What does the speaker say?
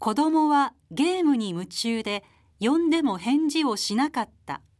子供はゲームに夢中で呼んでも返事をしなかった。